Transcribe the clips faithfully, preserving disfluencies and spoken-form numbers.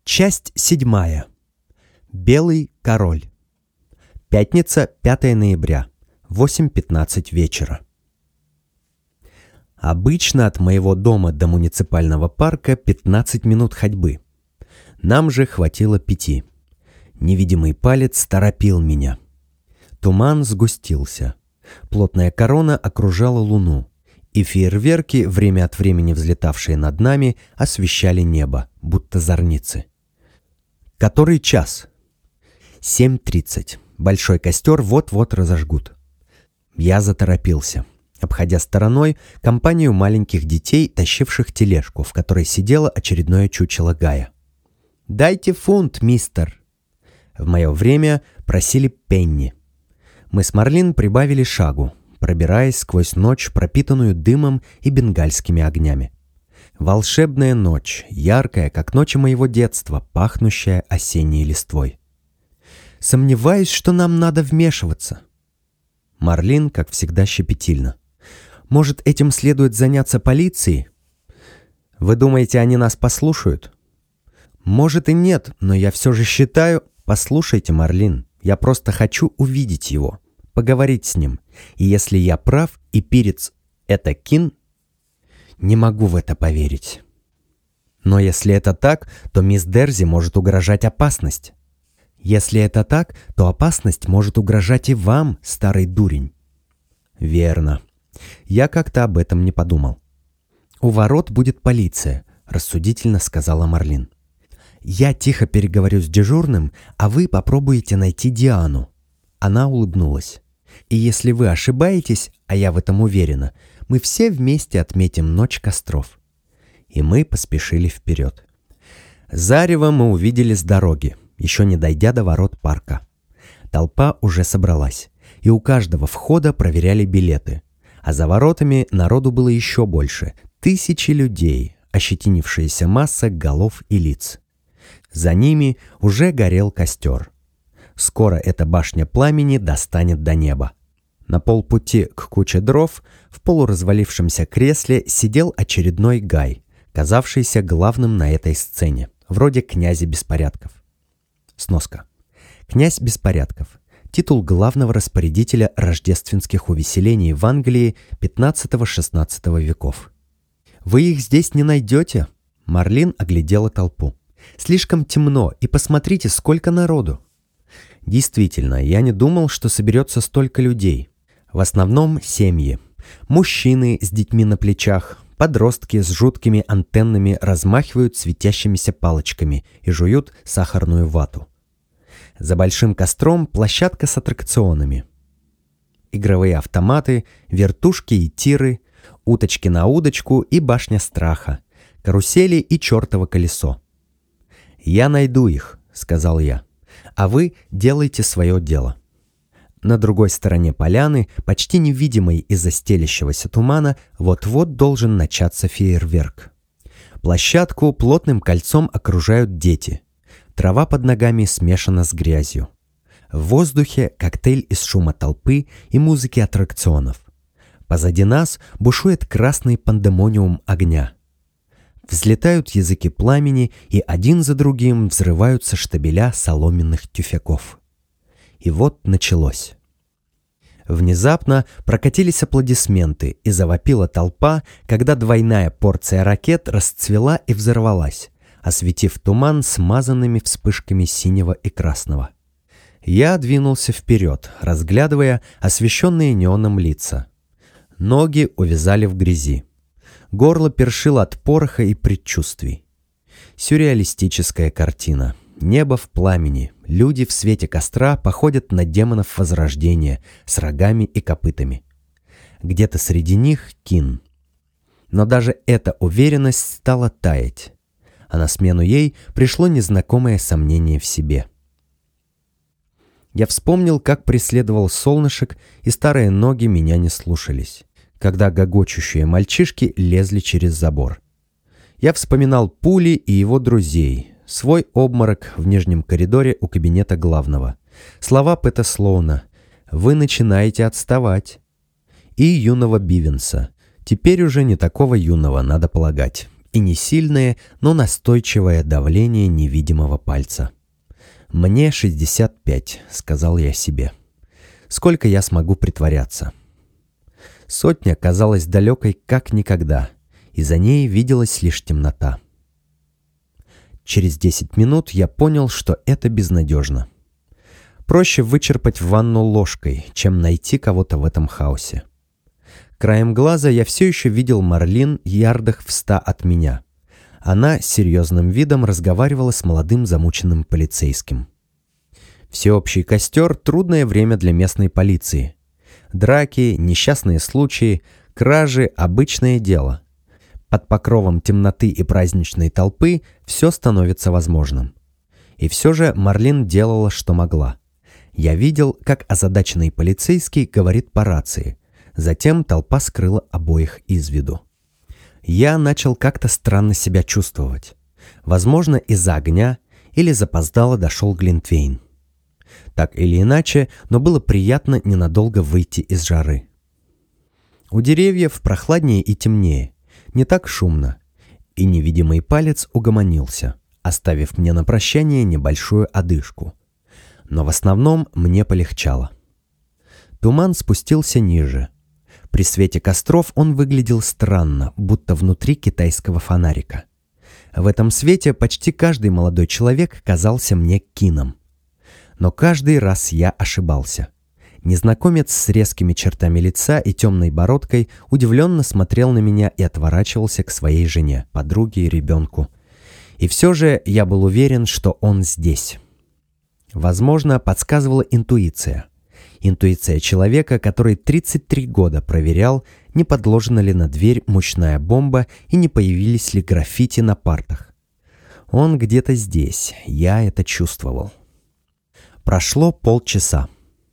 Часть седьмая. Белый король. Пятница, пятое ноября, восемь пятнадцать вечера. Обычно от моего дома до муниципального парка пятнадцать минут ходьбы. Нам же хватило пяти. Невидимый палец торопил меня. Туман сгустился. Плотная корона окружала луну, и фейерверки, время от времени взлетавшие над нами, освещали небо, будто зорницы. Который час? семь тридцать. Большой костер вот-вот разожгут. Я заторопился, обходя стороной компанию маленьких детей, тащивших тележку, в которой сидело очередное чучело Гая. «Дайте фунт, мистер!» В мое время просили пенни. Мы с Марлин прибавили шагу, пробираясь сквозь ночь, пропитанную дымом и бенгальскими огнями. Волшебная ночь, яркая, как ночи моего детства, пахнущая осенней листвой. Сомневаюсь, что нам надо вмешиваться. Марлин, как всегда, щепетильна. Может, этим следует заняться полицией? Вы думаете, они нас послушают? Может и нет, но я все же считаю... Послушайте, Марлин, я просто хочу увидеть его, поговорить с ним. И если я прав, и Пирец — это Кин... Не могу в это поверить. Но если это так, то мисс Дерзи может угрожать опасность. Если это так, то опасность может угрожать и вам, старый дурень. Верно. Я как-то об этом не подумал. У ворот будет полиция, рассудительно сказала Марлин. Я тихо переговорю с дежурным, а вы попробуете найти Диану. Она улыбнулась. И если вы ошибаетесь, а я в этом уверена, мы все вместе отметим ночь костров. И мы поспешили вперед. Зарево мы увидели с дороги, еще не дойдя до ворот парка. Толпа уже собралась, и у каждого входа проверяли билеты. А за воротами народу было еще больше. Тысячи людей, ощетинившаяся масса голов и лиц. За ними уже горел костер. Скоро эта башня пламени достанет до неба. На полпути к куче дров в полуразвалившемся кресле сидел очередной Гай, казавшийся главным на этой сцене, вроде князя беспорядков. Сноска. Князь беспорядков. Титул главного распорядителя рождественских увеселений в Англии пятнадцатого-шестнадцатого веков. «Вы их здесь не найдете?» Марлин оглядела толпу. «Слишком темно, и посмотрите, сколько народу!» Действительно, я не думал, что соберется столько людей. В основном семьи. Мужчины с детьми на плечах, подростки с жуткими антеннами размахивают светящимися палочками и жуют сахарную вату. За большим костром площадка с аттракционами. Игровые автоматы, вертушки и тиры, уточки на удочку и башня страха, карусели и чертово колесо. «Я найду их», — сказал я, — «а вы делайте свое дело». На другой стороне поляны, почти невидимой из-за стелящегося тумана, вот-вот должен начаться фейерверк. Площадку плотным кольцом окружают дети. Трава под ногами смешана с грязью. В воздухе коктейль из шума толпы и музыки аттракционов. Позади нас бушует красный пандемониум огня. Взлетают языки пламени, и один за другим взрываются штабеля соломенных тюфяков. И вот началось. Внезапно прокатились аплодисменты, и завопила толпа, когда двойная порция ракет расцвела и взорвалась, осветив туман смазанными вспышками синего и красного. Я двинулся вперед, разглядывая освещенные неоном лица. Ноги увязали в грязи. Горло першило от пороха и предчувствий. Сюрреалистическая картина. Небо в пламени, люди в свете костра походят на демонов Возрождения с рогами и копытами. Где-то среди них Кин. Но даже эта уверенность стала таять, а на смену ей пришло незнакомое сомнение в себе. Я вспомнил, как преследовал солнышек, и старые ноги меня не слушались, когда гогочущие мальчишки лезли через забор. Я вспоминал Пули и его друзей, свой обморок в нижнем коридоре у кабинета главного, слова Пэта Слоуна «Вы начинаете отставать» и юного Бивенса, теперь уже не такого юного, надо полагать, и не сильное, но настойчивое давление невидимого пальца. «Мне шестьдесят пять», — сказал я себе. «Сколько я смогу притворяться?» Сотня казалась далекой как никогда, и за ней виделась лишь темнота. Через десять минут я понял, что это безнадежно. Проще вычерпать ванну ложкой, чем найти кого-то в этом хаосе. Краем глаза я все еще видел Марлин ярдах в ста от меня. Она с серьезным видом разговаривала с молодым замученным полицейским. Всеобщий костер — трудное время для местной полиции. Драки, несчастные случаи, кражи — обычное дело. Под покровом темноты и праздничной толпы все становится возможным. И все же Марлин делала, что могла. Я видел, как озадаченный полицейский говорит по рации. Затем толпа скрыла обоих из виду. Я начал как-то странно себя чувствовать. Возможно, из-за огня или запоздало дошел глинтвейн. Так или иначе, но было приятно ненадолго выйти из жары. У деревьев прохладнее и темнее, не так шумно, и невидимый палец угомонился, оставив мне на прощание небольшую одышку. Но в основном мне полегчало. Туман спустился ниже. При свете костров он выглядел странно, будто внутри китайского фонарика. В этом свете почти каждый молодой человек казался мне Кином. Но каждый раз я ошибался. Незнакомец с резкими чертами лица и темной бородкой удивленно смотрел на меня и отворачивался к своей жене, подруге и ребенку. И все же я был уверен, что он здесь. Возможно, подсказывала интуиция. Интуиция человека, который тридцать три года проверял, не подложена ли на дверь мощная бомба и не появились ли граффити на партах. Он где-то здесь, я это чувствовал. Прошло полчаса.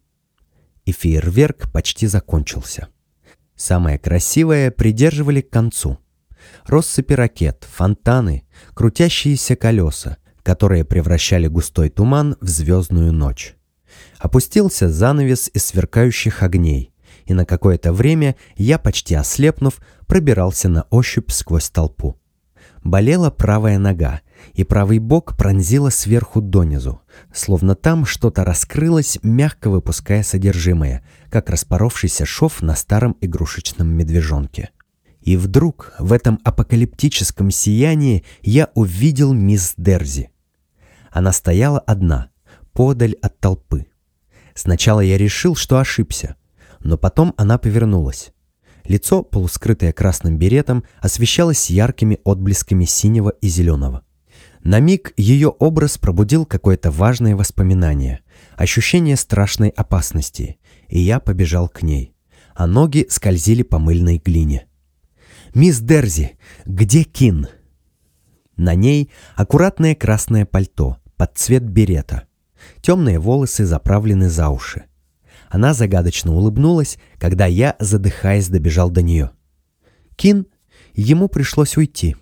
И фейерверк почти закончился. Самое красивое придерживали к концу. Россыпи ракет, фонтаны, крутящиеся колеса, которые превращали густой туман в звездную ночь. Опустился занавес из сверкающих огней, и на какое-то время я, почти ослепнув, пробирался на ощупь сквозь толпу. Болела правая нога, и правый бок пронзило сверху донизу, словно там что-то раскрылось, мягко выпуская содержимое, как распоровшийся шов на старом игрушечном медвежонке. И вдруг в этом апокалиптическом сиянии я увидел мисс Дерзи. Она стояла одна, подаль от толпы. Сначала я решил, что ошибся, но потом она повернулась. Лицо, полускрытое красным беретом, освещалось яркими отблесками синего и зеленого. На миг ее образ пробудил какое-то важное воспоминание, ощущение страшной опасности, и я побежал к ней, а ноги скользили по мыльной глине. «Мисс Дерзи, где Кин?» На ней аккуратное красное пальто под цвет берета, темные волосы заправлены за уши. Она загадочно улыбнулась, когда я, задыхаясь, добежал до нее. Кин, ему пришлось уйти.